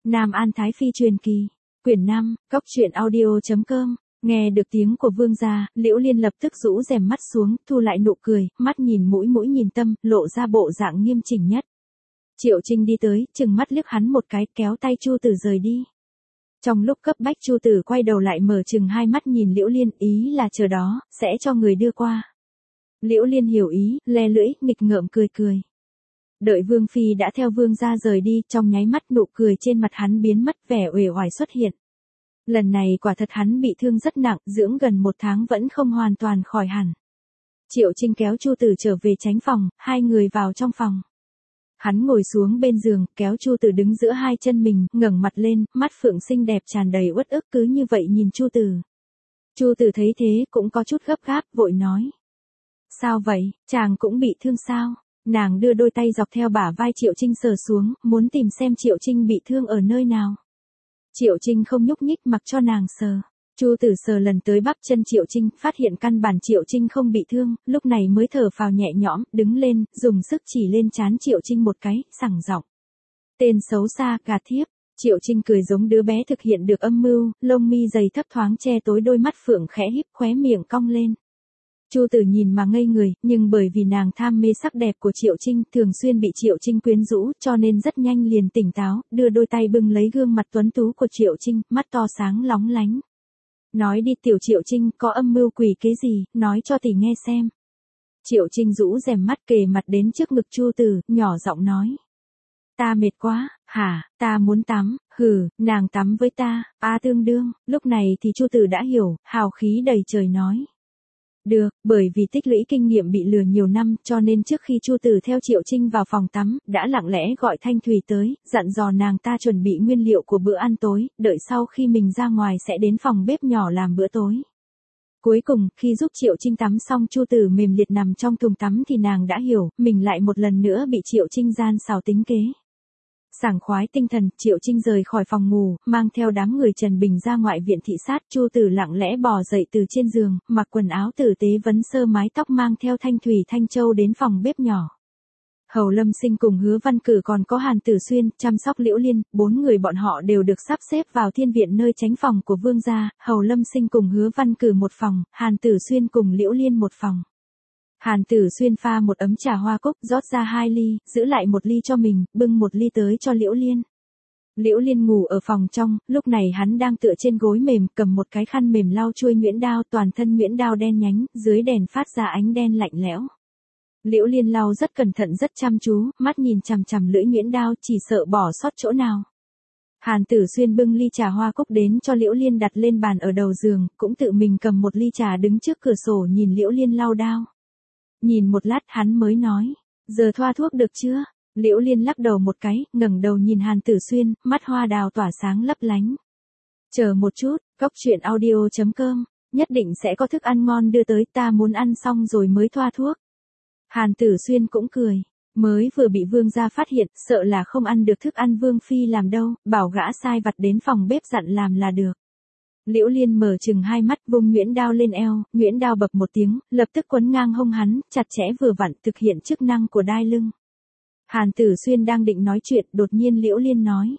Nam An Thái Phi truyền kỳ, quyển 5, Cốc truyện audio.com. Nghe được tiếng của vương gia, Liễu Liên lập tức rũ rèm mắt xuống, thu lại nụ cười, mắt nhìn mũi nhìn tâm, lộ ra bộ dạng nghiêm chỉnh nhất. Triệu Trinh đi tới, chừng mắt liếc hắn một cái, kéo tay Chu Tử rời đi. Trong lúc cấp bách Chu Tử quay đầu lại mở chừng hai mắt nhìn Liễu Liên, ý là chờ đó, sẽ cho người đưa qua. Liễu Liên hiểu ý, le lưỡi, nghịch ngợm cười. Đợi Vương Phi đã theo vương gia rời đi, trong nháy mắt nụ cười trên mặt hắn biến mất, vẻ uể oải xuất hiện. Lần này quả thật hắn bị thương rất nặng, dưỡng gần 1 tháng vẫn không hoàn toàn khỏi hẳn. Triệu Trinh kéo Chu Tử trở về tránh phòng, hai người vào trong phòng. Hắn ngồi xuống bên giường, kéo Chu Tử đứng giữa hai chân mình, ngẩng mặt lên, mắt phượng xinh đẹp tràn đầy uất ức cứ như vậy nhìn Chu Tử. Chu Tử thấy thế cũng có chút gấp gáp, vội nói. Sao vậy, chàng cũng bị thương sao? Nàng đưa đôi tay dọc theo bả vai Triệu Trinh sờ xuống, muốn tìm xem Triệu Trinh bị thương ở nơi nào. Triệu Trinh không nhúc nhích mặc cho nàng sờ. Chu Tử sờ lần tới bắp chân Triệu Trinh, phát hiện căn bản Triệu Trinh không bị thương, lúc này mới thở phào nhẹ nhõm, đứng lên, dùng sức chỉ lên trán Triệu Trinh một cái, sảng giọng. Tên xấu xa, gạt thiếp. Triệu Trinh cười giống đứa bé thực hiện được âm mưu, lông mi dày thấp thoáng che tối đôi mắt phượng khẽ híp, khóe miệng cong lên. Chu Tử nhìn mà ngây người, nhưng bởi vì nàng tham mê sắc đẹp của Triệu Trinh, thường xuyên bị Triệu Trinh quyến rũ, cho nên rất nhanh liền tỉnh táo, đưa đôi tay bưng lấy gương mặt tuấn tú của Triệu Trinh, mắt to sáng lóng lánh. Nói đi tiểu Triệu Trinh, có âm mưu quỷ kế gì, nói cho tỷ nghe xem. Triệu Trinh rũ rèm mắt kề mặt đến trước ngực Chu Tử, nhỏ giọng nói. Ta mệt quá, hả, ta muốn tắm, nàng tắm với ta, tương đương, lúc này thì Chu Tử đã hiểu, hào khí đầy trời nói. Được, bởi vì tích lũy kinh nghiệm bị lừa nhiều năm, cho nên trước khi Chu Tử theo Triệu Trinh vào phòng tắm, đã lặng lẽ gọi Thanh Thủy tới, dặn dò nàng ta chuẩn bị nguyên liệu của bữa ăn tối, đợi sau khi mình ra ngoài sẽ đến phòng bếp nhỏ làm bữa tối. Cuối cùng, khi giúp Triệu Trinh tắm xong Chu Tử mềm liệt nằm trong thùng tắm thì nàng đã hiểu, mình lại một lần nữa bị Triệu Trinh gian xảo tính kế. Sảng khoái tinh thần, Triệu Trinh rời khỏi phòng ngủ, mang theo đám người Trần Bình ra ngoại viện thị sát, Chu Tử lặng lẽ bò dậy từ trên giường, mặc quần áo tử tế vấn sơ mái tóc mang theo Thanh Thủy Thanh Châu đến phòng bếp nhỏ. Hầu Lâm Sinh cùng Hứa Văn Cử còn có Hàn Tử Xuyên, chăm sóc Liễu Liên, 4 người bọn họ đều được sắp xếp vào thiên viện nơi tránh phòng của vương gia, Hầu Lâm Sinh cùng Hứa Văn Cử một phòng, Hàn Tử Xuyên cùng Liễu Liên một phòng. Hàn Tử Xuyên pha một ấm trà hoa cúc, rót ra 2 ly, giữ lại 1 ly cho mình, bưng 1 ly tới cho Liễu Liên. Liễu Liên ngủ ở phòng trong, lúc này hắn đang tựa trên gối mềm, cầm một cái khăn mềm lau chuôi nhuyễn đao, toàn thân nhuyễn đao đen nhánh, dưới đèn phát ra ánh đen lạnh lẽo. Liễu Liên lau rất cẩn thận rất chăm chú, mắt nhìn chằm chằm lưỡi nhuyễn đao, chỉ sợ bỏ sót chỗ nào. Hàn Tử Xuyên bưng ly trà hoa cúc đến cho Liễu Liên đặt lên bàn ở đầu giường, cũng tự mình cầm 1 ly trà đứng trước cửa sổ nhìn Liễu Liên lau đao. Nhìn một lát hắn mới nói, giờ thoa thuốc được chưa? Liễu Liên lắc đầu một cái, ngẩng đầu nhìn Hàn Tử Xuyên, mắt hoa đào tỏa sáng lấp lánh. Chờ một chút, Cốc truyện audio.com, nhất định sẽ có thức ăn ngon đưa tới, ta muốn ăn xong rồi mới thoa thuốc. Hàn Tử Xuyên cũng cười, mới vừa bị vương gia phát hiện, sợ là không ăn được thức ăn vương phi làm đâu, bảo gã sai vặt đến phòng bếp dặn làm là được. Liễu Liên mở chừng hai mắt, vung nhuyễn đao lên eo, nhuyễn đao bập một tiếng, lập tức quấn ngang hông hắn, chặt chẽ vừa vặn, thực hiện chức năng của đai lưng. Hàn Tử Xuyên đang định nói chuyện, đột nhiên Liễu Liên nói.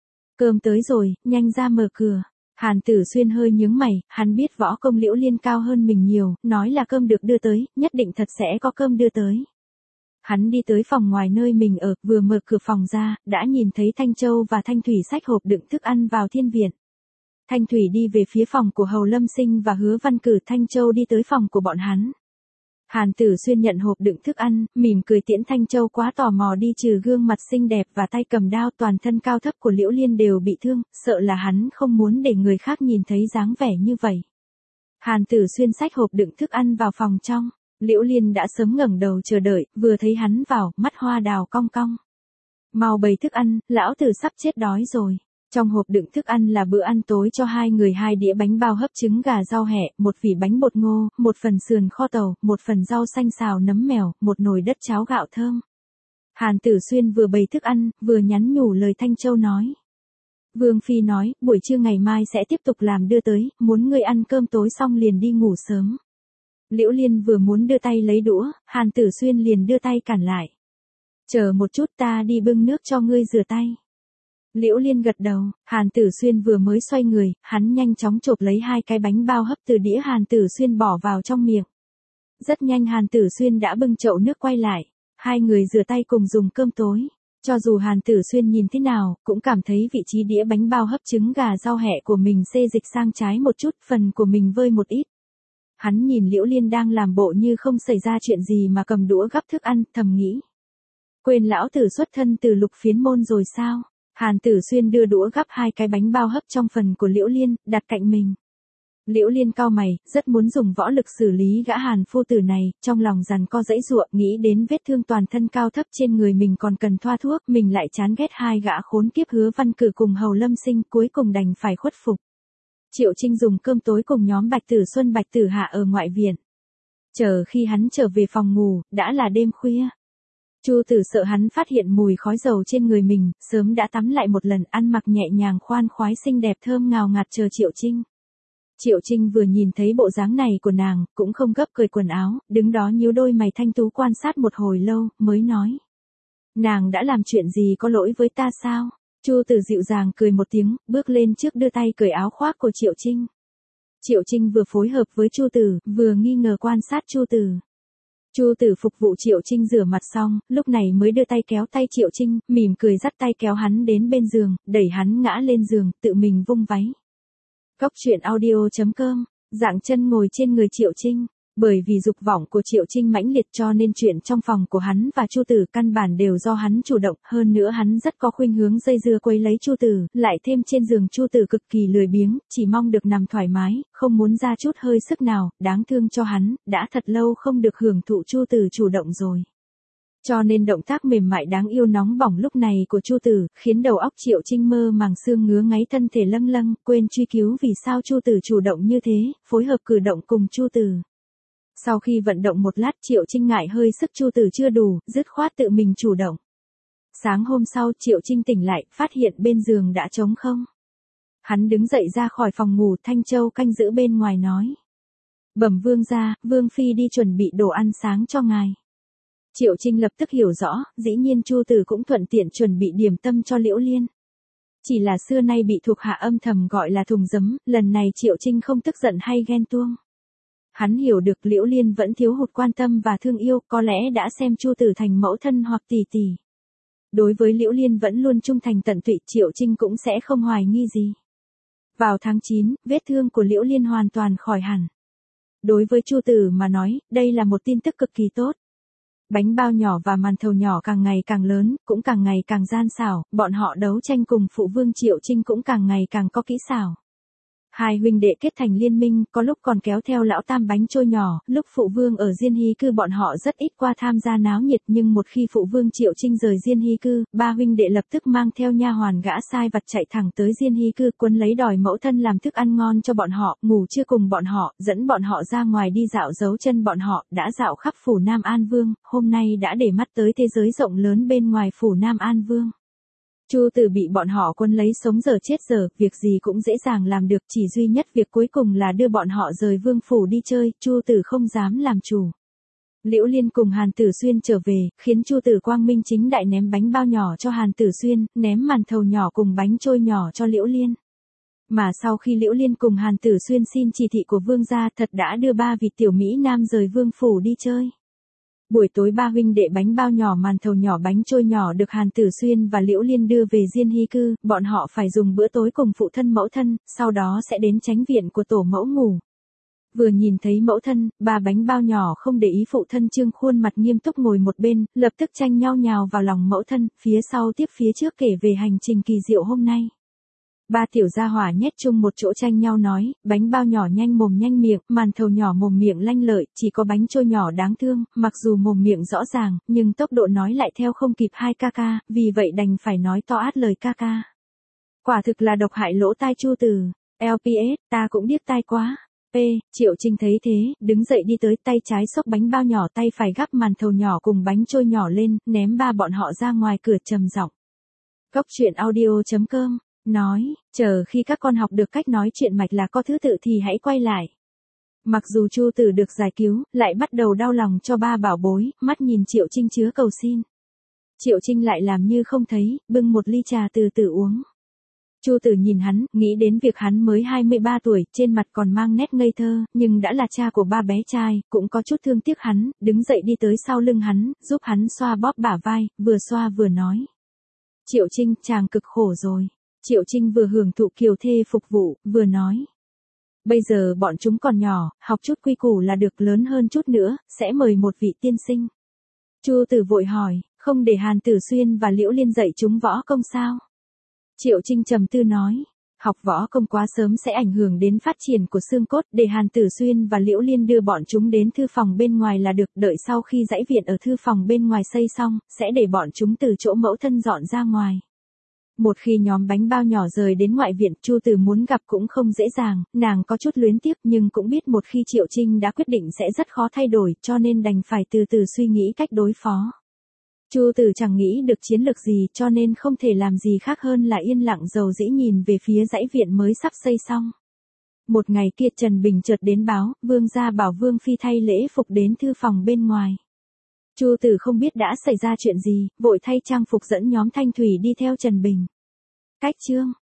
Cơm tới rồi, nhanh ra mở cửa. Hàn Tử Xuyên hơi nhướng mày, hắn biết võ công Liễu Liên cao hơn mình nhiều, nói là cơm được đưa tới, nhất định thật sẽ có cơm đưa tới. Hắn đi tới phòng ngoài nơi mình ở, vừa mở cửa phòng ra, đã nhìn thấy Thanh Châu và Thanh Thủy xách hộp đựng thức ăn vào thiên viện. Thanh Thủy đi về phía phòng của Hầu Lâm Sinh và Hứa Văn Cử, Thanh Châu đi tới phòng của bọn hắn. Hàn Tử Xuyên nhận hộp đựng thức ăn, mỉm cười tiễn Thanh Châu quá tò mò đi, trừ gương mặt xinh đẹp và tay cầm đao, toàn thân cao thấp của Liễu Liên đều bị thương, sợ là hắn không muốn để người khác nhìn thấy dáng vẻ như vậy. Hàn Tử Xuyên xách hộp đựng thức ăn vào phòng trong, Liễu Liên đã sớm ngẩng đầu chờ đợi, vừa thấy hắn vào, mắt hoa đào cong cong. Mau bày thức ăn, lão tử sắp chết đói rồi. Trong hộp đựng thức ăn là bữa ăn tối cho 2 người, 2 đĩa bánh bao hấp trứng gà rau hẹ, 1 vỉ bánh bột ngô, 1 phần sườn kho tàu, 1 phần rau xanh xào nấm mèo, 1 nồi đất cháo gạo thơm. Hàn Tử Xuyên vừa bày thức ăn, vừa nhắn nhủ lời Thanh Châu nói. Vương Phi nói, buổi trưa ngày mai sẽ tiếp tục làm đưa tới, muốn ngươi ăn cơm tối xong liền đi ngủ sớm. Liễu Liên vừa muốn đưa tay lấy đũa, Hàn Tử Xuyên liền đưa tay cản lại. Chờ một chút, ta đi bưng nước cho ngươi rửa tay. Liễu Liên gật đầu, Hàn Tử Xuyên vừa mới xoay người, hắn nhanh chóng chộp lấy 2 cái bánh bao hấp từ đĩa Hàn Tử Xuyên bỏ vào trong miệng. Rất nhanh Hàn Tử Xuyên đã bưng chậu nước quay lại, hai người rửa tay cùng dùng cơm tối. Cho dù Hàn Tử Xuyên nhìn thế nào, cũng cảm thấy vị trí đĩa bánh bao hấp trứng gà rau hẹ của mình xê dịch sang trái một chút, phần của mình vơi một ít. Hắn nhìn Liễu Liên đang làm bộ như không xảy ra chuyện gì mà cầm đũa gắp thức ăn, thầm nghĩ. Quên lão tử xuất thân từ Lục Phiến môn rồi sao? Hàn Tử Xuyên đưa đũa gắp 2 cái bánh bao hấp trong phần của Liễu Liên, đặt cạnh mình. Liễu Liên cau mày, rất muốn dùng võ lực xử lý gã Hàn phu tử này, trong lòng giằng co giãy giụa, nghĩ đến vết thương toàn thân cao thấp trên người mình còn cần thoa thuốc, mình lại chán ghét 2 gã khốn kiếp Hứa Văn Cử cùng Hầu Lâm Sinh, cuối cùng đành phải khuất phục. Triệu Trinh dùng cơm tối cùng nhóm Bạch Tử Xuân Bạch Tử Hạ ở ngoại viện. Chờ khi hắn trở về phòng ngủ, đã là đêm khuya. Chu Tử sợ hắn phát hiện mùi khói dầu trên người mình, sớm đã tắm lại một lần, ăn mặc nhẹ nhàng khoan khoái xinh đẹp thơm ngào ngạt chờ Triệu Trinh. Triệu Trinh vừa nhìn thấy bộ dáng này của nàng, cũng không gấp cởi quần áo, đứng đó nhíu đôi mày thanh tú quan sát một hồi lâu, mới nói. Nàng đã làm chuyện gì có lỗi với ta sao? Chu Tử dịu dàng cười một tiếng, bước lên trước đưa tay cởi áo khoác của Triệu Trinh. Triệu Trinh vừa phối hợp với Chu Tử, vừa nghi ngờ quan sát Chu Tử. Chu Tử phục vụ Triệu Trinh rửa mặt xong, lúc này mới đưa tay kéo tay Triệu Trinh, mỉm cười dắt tay kéo hắn đến bên giường, đẩy hắn ngã lên giường, tự mình vung váy. Cóc truyện audio.com, dạng chân ngồi trên người Triệu Trinh. Bởi vì dục vọng của Triệu Trinh mãnh liệt cho nên chuyện trong phòng của hắn và Chu Tử căn bản đều do hắn chủ động, hơn nữa hắn rất có khuynh hướng dây dưa quấy lấy Chu Tử, lại thêm trên giường Chu Tử cực kỳ lười biếng, chỉ mong được nằm thoải mái, không muốn ra chút hơi sức nào, đáng thương cho hắn, đã thật lâu không được hưởng thụ Chu Tử chủ động rồi. Cho nên động tác mềm mại đáng yêu nóng bỏng lúc này của Chu Tử, khiến đầu óc Triệu Trinh mơ màng xương ngứa ngáy thân thể lâng lâng, quên truy cứu vì sao Chu Tử chủ động như thế, phối hợp cử động cùng Chu Tử. Sau khi vận động một lát Triệu Trinh ngại hơi sức Chu Tử chưa đủ, dứt khoát tự mình chủ động. Sáng hôm sau Triệu Trinh tỉnh lại, phát hiện bên giường đã trống không. Hắn đứng dậy ra khỏi phòng ngủ, Thanh Châu canh giữ bên ngoài nói. Bẩm vương gia, vương phi đi chuẩn bị đồ ăn sáng cho ngài. Triệu Trinh lập tức hiểu rõ, dĩ nhiên Chu Tử cũng thuận tiện chuẩn bị điểm tâm cho Liễu Liên. Chỉ là xưa nay bị thuộc hạ âm thầm gọi là thùng giấm, lần này Triệu Trinh không tức giận hay ghen tuông. Hắn hiểu được Liễu Liên vẫn thiếu hụt quan tâm và thương yêu, có lẽ đã xem Chu Tử thành mẫu thân hoặc tỷ tỷ. Đối với Liễu Liên vẫn luôn trung thành tận tụy, Triệu Trinh cũng sẽ không hoài nghi gì. Vào tháng 9, vết thương của Liễu Liên hoàn toàn khỏi hẳn. Đối với Chu Tử mà nói, đây là một tin tức cực kỳ tốt. Bánh bao nhỏ và màn thầu nhỏ càng ngày càng lớn, cũng càng ngày càng gian xảo, bọn họ đấu tranh cùng phụ vương Triệu Trinh cũng càng ngày càng có kỹ xảo. Hai huynh đệ kết thành liên minh, có lúc còn kéo theo lão tam bánh trôi nhỏ, lúc phụ vương ở Diên Hy cư bọn họ rất ít qua tham gia náo nhiệt, nhưng một khi phụ vương Triệu Trinh rời Diên Hy cư, ba huynh đệ lập tức mang theo nha hoàn gã sai vặt chạy thẳng tới Diên Hy cư, quấn lấy đòi mẫu thân làm thức ăn ngon cho bọn họ, ngủ trưa cùng bọn họ, dẫn bọn họ ra ngoài đi dạo giấu chân bọn họ, đã dạo khắp phủ Nam An Vương, hôm nay đã để mắt tới thế giới rộng lớn bên ngoài phủ Nam An Vương. Chu Tử bị bọn họ quân lấy sống giờ chết giờ, việc gì cũng dễ dàng làm được, chỉ duy nhất việc cuối cùng là đưa bọn họ rời vương phủ đi chơi, Chu Tử không dám làm chủ. Liễu Liên cùng Hàn Tử Xuyên trở về, khiến Chu Tử quang minh chính đại ném bánh bao nhỏ cho Hàn Tử Xuyên, ném màn thầu nhỏ cùng bánh trôi nhỏ cho Liễu Liên. Mà sau khi Liễu Liên cùng Hàn Tử Xuyên xin chỉ thị của vương gia, thật đã đưa ba vị tiểu mỹ nam rời vương phủ đi chơi. Buổi tối ba huynh đệ bánh bao nhỏ màn thầu nhỏ bánh trôi nhỏ được Hàn Tử Xuyên và Liễu Liên đưa về Diên Hy cư, bọn họ phải dùng bữa tối cùng phụ thân mẫu thân, sau đó sẽ đến chánh viện của tổ mẫu ngủ. Vừa nhìn thấy mẫu thân, ba bánh bao nhỏ không để ý phụ thân trương khuôn mặt nghiêm túc ngồi một bên, lập tức tranh nhau nhào vào lòng mẫu thân, phía sau tiếp phía trước kể về hành trình kỳ diệu hôm nay. Ba tiểu gia hỏa nhét chung một chỗ tranh nhau nói, bánh bao nhỏ nhanh mồm nhanh miệng, màn thầu nhỏ mồm miệng lanh lợi, chỉ có bánh trôi nhỏ đáng thương, mặc dù mồm miệng rõ ràng, nhưng tốc độ nói lại theo không kịp hai ca ca, vì vậy đành phải nói to át lời ca ca. Quả thực là độc hại lỗ tai Chu Tử. LPS, ta cũng điếc tai quá. P, Triệu Trinh thấy thế, đứng dậy đi tới, tay trái xốc bánh bao nhỏ, tay phải gắp màn thầu nhỏ cùng bánh trôi nhỏ lên, ném ba bọn họ ra ngoài cửa trầm giọng. Cóc truyện audio.com nói, chờ khi các con học được cách nói chuyện mạch là có thứ tự thì hãy quay lại. Mặc dù Chu Tử được giải cứu, lại bắt đầu đau lòng cho ba bảo bối, mắt nhìn Triệu Trinh chứa cầu xin. Triệu Trinh lại làm như không thấy, bưng một ly trà từ từ uống. Chu Tử nhìn hắn, nghĩ đến việc hắn mới 23 tuổi, trên mặt còn mang nét ngây thơ, nhưng đã là cha của 3 bé trai, cũng có chút thương tiếc hắn, đứng dậy đi tới sau lưng hắn, giúp hắn xoa bóp bả vai, vừa xoa vừa nói. Triệu Trinh, chàng cực khổ rồi. Triệu Trinh vừa hưởng thụ kiều thê phục vụ, vừa nói. Bây giờ bọn chúng còn nhỏ, học chút quy củ là được, lớn hơn chút nữa, sẽ mời một vị tiên sinh. Chu Tử vội hỏi, không để Hàn Tử Xuyên và Liễu Liên dạy chúng võ công sao? Triệu Trinh trầm tư nói, học võ công quá sớm sẽ ảnh hưởng đến phát triển của xương cốt, để Hàn Tử Xuyên và Liễu Liên đưa bọn chúng đến thư phòng bên ngoài là được, đợi sau khi dãy viện ở thư phòng bên ngoài xây xong, sẽ để bọn chúng từ chỗ mẫu thân dọn ra ngoài. Một khi nhóm bánh bao nhỏ rời đến ngoại viện, Chu Tử muốn gặp cũng không dễ dàng, nàng có chút luyến tiếc nhưng cũng biết một khi Triệu Trinh đã quyết định sẽ rất khó thay đổi, cho nên đành phải từ từ suy nghĩ cách đối phó. Chu Tử chẳng nghĩ được chiến lược gì, cho nên không thể làm gì khác hơn là yên lặng dầu dĩ nhìn về phía dãy viện mới sắp xây xong. Một ngày kia Trần Bình chợt đến báo, Vương gia bảo Vương phi thay lễ phục đến thư phòng bên ngoài. Chu Tử không biết đã xảy ra chuyện gì, vội thay trang phục dẫn nhóm Thanh Thủy đi theo Trần Bình. Cách chương